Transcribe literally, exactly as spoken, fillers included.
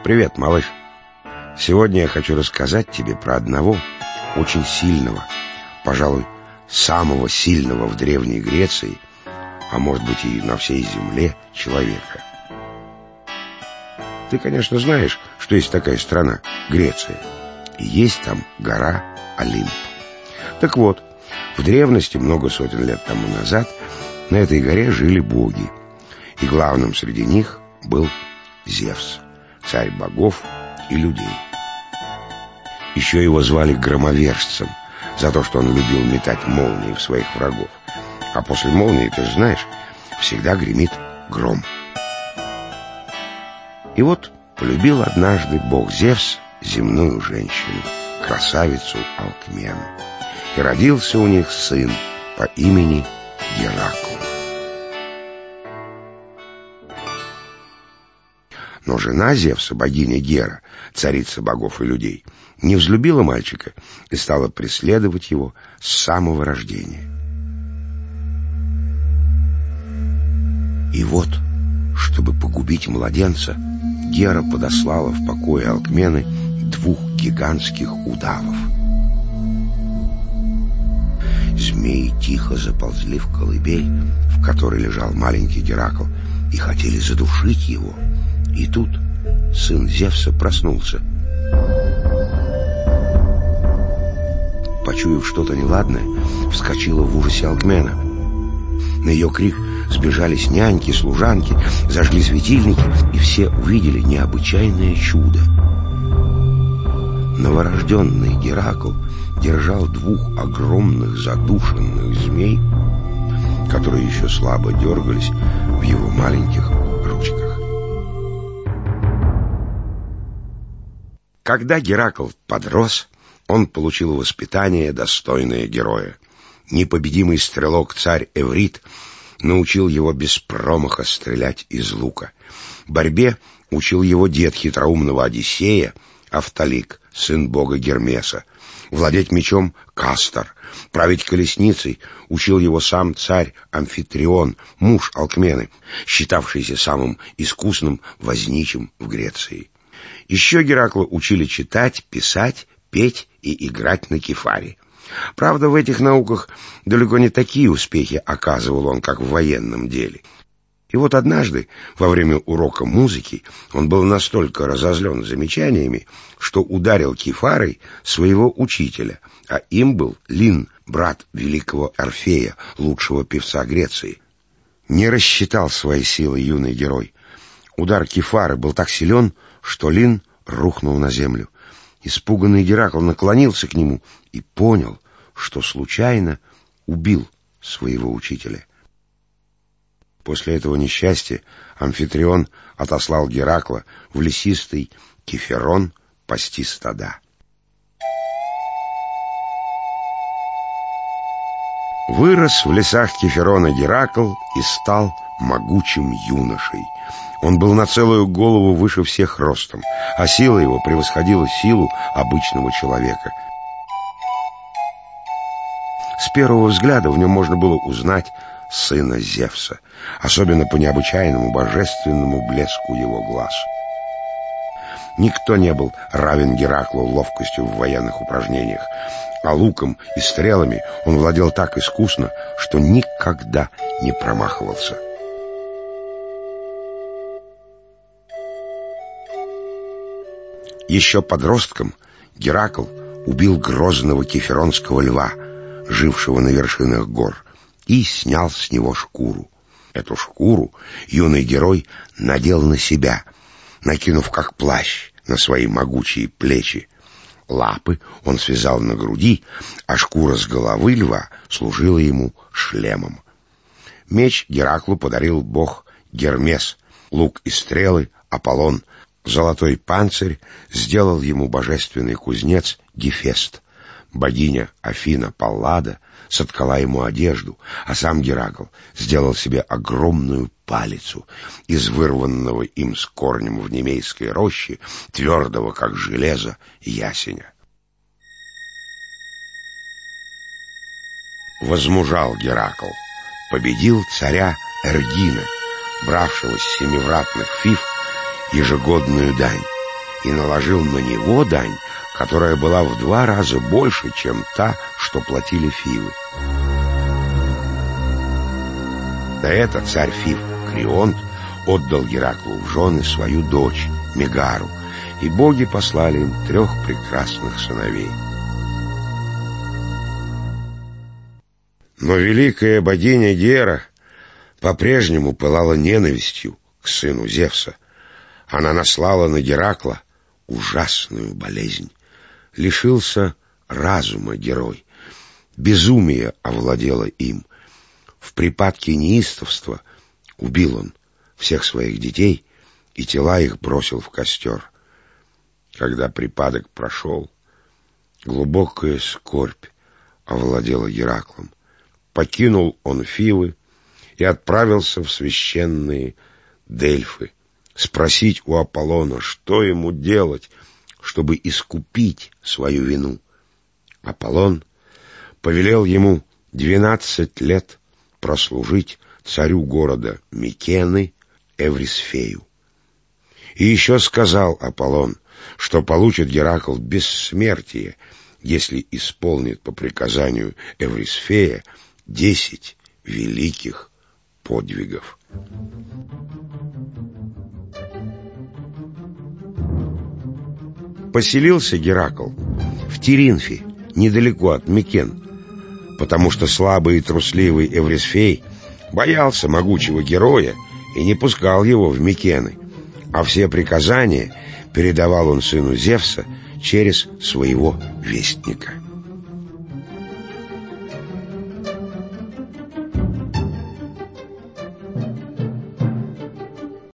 Привет, малыш. Сегодня я хочу рассказать тебе про одного очень сильного, пожалуй, самого сильного в Древней Греции, а может быть и на всей земле, человека. Ты, конечно, знаешь, что есть такая страна Греция, и есть там гора Олимп. Так вот, в древности, много сотен лет тому назад, на этой горе жили боги, и главным среди них был Зевс, царь богов и людей. Еще его звали громовержцем за то, что он любил метать молнии в своих врагов. А после молнии, ты же знаешь, всегда гремит гром. И вот полюбил однажды бог Зевс земную женщину, красавицу Алкмену. И родился у них сын по имени Геракл. Но жена Зевса, богиня Гера, царица богов и людей, не взлюбила мальчика и стала преследовать его с самого рождения. И вот, чтобы погубить младенца, Гера подослала в покое Алкмены двух гигантских удавов. Змеи тихо заползли в колыбель, в которой лежал маленький Геракл, и хотели задушить его. И тут сын Зевса проснулся. Почуяв что-то неладное, вскочила в ужасе Алкмена. На ее крик сбежались няньки, служанки, зажгли светильники, и все увидели необычайное чудо. Новорожденный Геракл держал двух огромных задушенных змей, которые еще слабо дергались в его маленьких ручках. Когда Геракл подрос, он получил воспитание, достойное героя. Непобедимый стрелок царь Эврит научил его без промаха стрелять из лука. Борьбе учил его дед хитроумного Одиссея, Автолик, сын бога Гермеса. Владеть мечом Кастор, править колесницей учил его сам царь Амфитрион, муж Алкмены, считавшийся самым искусным возничим в Греции. Еще Геракла учили читать, писать, петь и играть на кифаре. Правда, в этих науках далеко не такие успехи оказывал он, как в военном деле. И вот однажды, во время урока музыки, он был настолько разозлен замечаниями, что ударил кифарой своего учителя, а им был Лин, брат великого Орфея, лучшего певца Греции. Не рассчитал свои силы юный герой. Удар кифары был так силен, что Лин рухнул на землю. Испуганный Геракл наклонился к нему и понял, что случайно убил своего учителя. После этого несчастья Амфитрион отослал Геракла в лесистый Киферон пасти стада. Вырос в лесах Киферона Геракл и стал могучим юношей. Он был на целую голову выше всех ростом, а сила его превосходила силу обычного человека. С первого взгляда в нем можно было узнать сына Зевса, особенно по необычайному божественному блеску его глаз. Никто не был равен Гераклу ловкостью в военных упражнениях, а луком и стрелами он владел так искусно, что никогда не промахивался. Еще подростком Геракл убил грозного киферонского льва, жившего на вершинах гор, и снял с него шкуру. Эту шкуру юный герой надел на себя, накинув как плащ на свои могучие плечи. Лапы он связал на груди, а шкура с головы льва служила ему шлемом. Меч Гераклу подарил бог Гермес, лук и стрелы Аполлон, золотой панцирь сделал ему божественный кузнец Гефест. Богиня Афина Паллада соткала ему одежду, а сам Геракл сделал себе огромную палицу из вырванного им с корнем в немейской роще, твердого, как железо, ясеня. Возмужал Геракл, победил царя Эргина, бравшего с семивратных фив ежегодную дань. и наложил на него дань, которая была в два раза больше, чем та, что платили Фивы. На это царь Фив Крионт отдал Гераклу в жены свою дочь Мегару, и боги послали им трех прекрасных сыновей. Но великая богиня Гера по-прежнему пылала ненавистью к сыну Зевса. Она наслала на Геракла ужасную болезнь. Лишился разума герой. Безумие овладело им. В припадке неистовства убил он всех своих детей и тела их бросил в костер. Когда припадок прошел, глубокая скорбь овладела Гераклом. Покинул он Фивы и отправился в священные Дельфы спросить у Аполлона, что ему делать, чтобы искупить свою вину. Аполлон повелел ему двенадцать лет прослужить царю города Микены Эврисфею. И еще сказал Аполлон, что получит Геракл бессмертие, если исполнит по приказанию Эврисфея десять великих подвигов. Поселился Геракл в Тиринфе, недалеко от Микен, потому что слабый и трусливый Эврисфей боялся могучего героя и не пускал его в Микены, а все приказания передавал он сыну Зевса через своего вестника.